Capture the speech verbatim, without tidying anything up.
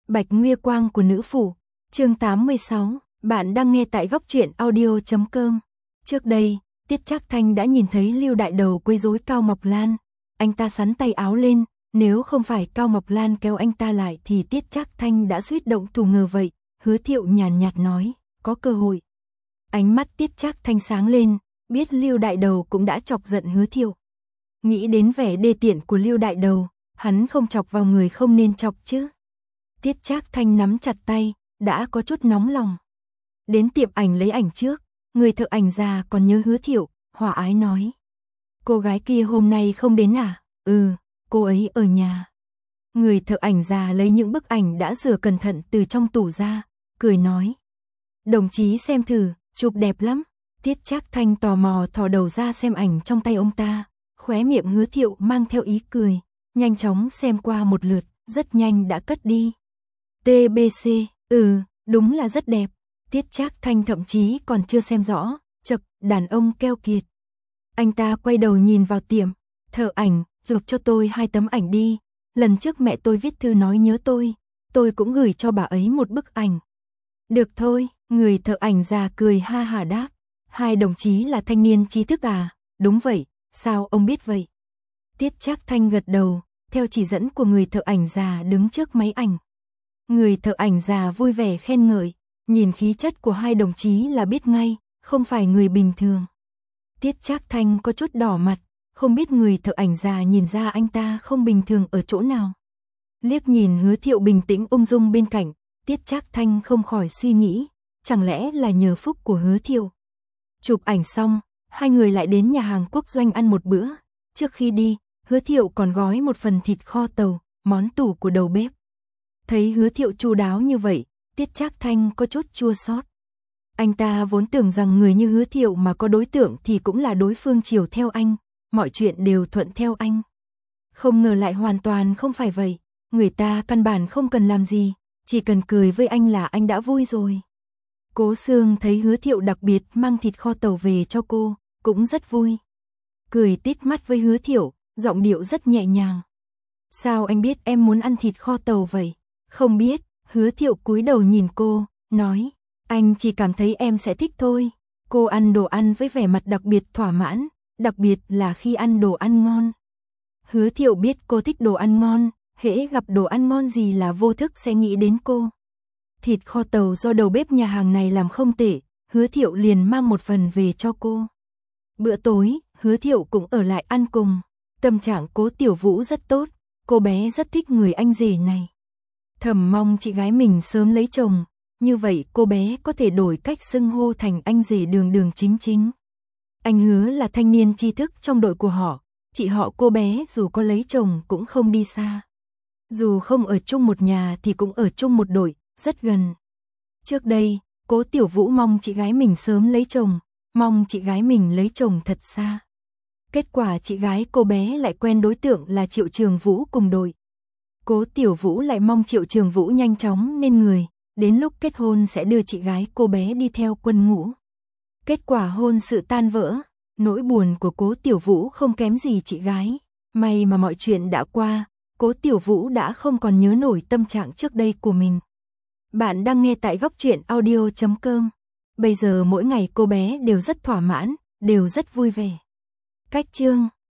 Bạch Nguy Quang của nữ phủ, chương tám mươi sáu, bạn đang nghe tại góc truyện audio chấm com. Trước đây, Tiết Trác Thanh đã nhìn thấy Lưu Đại Đầu quấy rối Cao Ngọc Lan, anh ta xắn tay áo lên, nếu không phải Cao Ngọc Lan kéo anh ta lại thì Tiết Trác Thanh đã suýt động thủ ngờ vậy. Hứa Thiệu nhàn nhạt nói, có cơ hội. Ánh mắt Tiết Trác Thanh sáng lên, biết Lưu Đại Đầu cũng đã chọc giận Hứa Thiệu. Nghĩ đến vẻ đê tiện của Lưu Đại Đầu, hắn không chọc vào người không nên chọc chứ. Tiết Trác Thanh nắm chặt tay, đã có chút nóng lòng. Đến tiệm ảnh lấy ảnh trước, người thợ ảnh già còn nhớ Hứa Thiệu, hòa ái nói. Cô gái kia hôm nay không đến à? Ừ, cô ấy ở nhà. Người thợ ảnh già lấy những bức ảnh đã rửa cẩn thận từ trong tủ ra, cười nói. Đồng chí xem thử, chụp đẹp lắm. Tiết Trác Thanh tò mò thò đầu ra xem ảnh trong tay ông ta, khóe miệng Hứa Thiệu mang theo ý cười, nhanh chóng xem qua một lượt, rất nhanh đã cất đi. tê bê xê, ừ, đúng là rất đẹp. Tiết Trác Thanh thậm chí còn chưa xem rõ, chậc, đàn ông keo kiệt. Anh ta quay đầu nhìn vào tiệm, thợ ảnh, chụp cho tôi hai tấm ảnh đi. Lần trước mẹ tôi viết thư nói nhớ tôi, tôi cũng gửi cho bà ấy một bức ảnh. Được thôi, người thợ ảnh già cười ha hả đáp. Hai đồng chí là thanh niên trí thức à? Đúng vậy, sao ông biết vậy? Tiết Trác Thanh gật đầu, theo chỉ dẫn của người thợ ảnh già đứng trước máy ảnh. Người thợ ảnh già vui vẻ khen ngợi, nhìn khí chất của hai đồng chí là biết ngay, không phải người bình thường. Tiết Trác Thanh có chút đỏ mặt, không biết người thợ ảnh già nhìn ra anh ta không bình thường ở chỗ nào. Liếc nhìn Hứa Thiệu bình tĩnh ung dung bên cạnh, Tiết Trác Thanh không khỏi suy nghĩ, chẳng lẽ là nhờ phúc của Hứa Thiệu. Chụp ảnh xong, hai người lại đến nhà hàng quốc doanh ăn một bữa. Trước khi đi, Hứa Thiệu còn gói một phần thịt kho tàu, món tủ của đầu bếp. Thấy Hứa Thiệu chu đáo như vậy, Tiết Trác Thanh có chút chua xót. Anh ta vốn tưởng rằng người như Hứa Thiệu mà có đối tượng thì cũng là đối phương chiều theo anh, mọi chuyện đều thuận theo anh. Không ngờ lại hoàn toàn không phải vậy, người ta căn bản không cần làm gì, chỉ cần cười với anh là anh đã vui rồi. Cố Sương thấy Hứa Thiệu đặc biệt mang thịt kho tàu về cho cô, cũng rất vui. Cười tít mắt với Hứa Thiệu, giọng điệu rất nhẹ nhàng. Sao anh biết em muốn ăn thịt kho tàu vậy? Không biết, Hứa Thiệu cúi đầu nhìn cô, nói, anh chỉ cảm thấy em sẽ thích thôi. Cô ăn đồ ăn với vẻ mặt đặc biệt thỏa mãn, đặc biệt là khi ăn đồ ăn ngon. Hứa Thiệu biết cô thích đồ ăn ngon, hễ gặp đồ ăn ngon gì là vô thức sẽ nghĩ đến cô. Thịt kho tàu do đầu bếp nhà hàng này làm không tệ, Hứa Thiệu liền mang một phần về cho cô. Bữa tối, Hứa Thiệu cũng ở lại ăn cùng. Tâm trạng Cố Tiểu Vũ rất tốt, cô bé rất thích người anh rể này. Thầm mong chị gái mình sớm lấy chồng, như vậy cô bé có thể đổi cách xưng hô thành anh rể đường đường chính chính. Anh Hứa là thanh niên tri thức trong đội của họ, chị họ cô bé dù có lấy chồng cũng không đi xa. Dù không ở chung một nhà thì cũng ở chung một đội, rất gần. Trước đây, Cố Tiểu Vũ mong chị gái mình sớm lấy chồng, mong chị gái mình lấy chồng thật xa. Kết quả chị gái cô bé lại quen đối tượng là Triệu Trường Vũ cùng đội. Cố Tiểu Vũ lại mong Triệu Trường Vũ nhanh chóng nên người, đến lúc kết hôn sẽ đưa chị gái cô bé đi theo quân ngũ. Kết quả hôn sự tan vỡ, nỗi buồn của Cố Tiểu Vũ không kém gì chị gái. May mà mọi chuyện đã qua, Cố Tiểu Vũ đã không còn nhớ nổi tâm trạng trước đây của mình. Bạn đang nghe tại góc truyện audio chấm com. Bây giờ mỗi ngày cô bé đều rất thỏa mãn, đều rất vui vẻ. Cách chương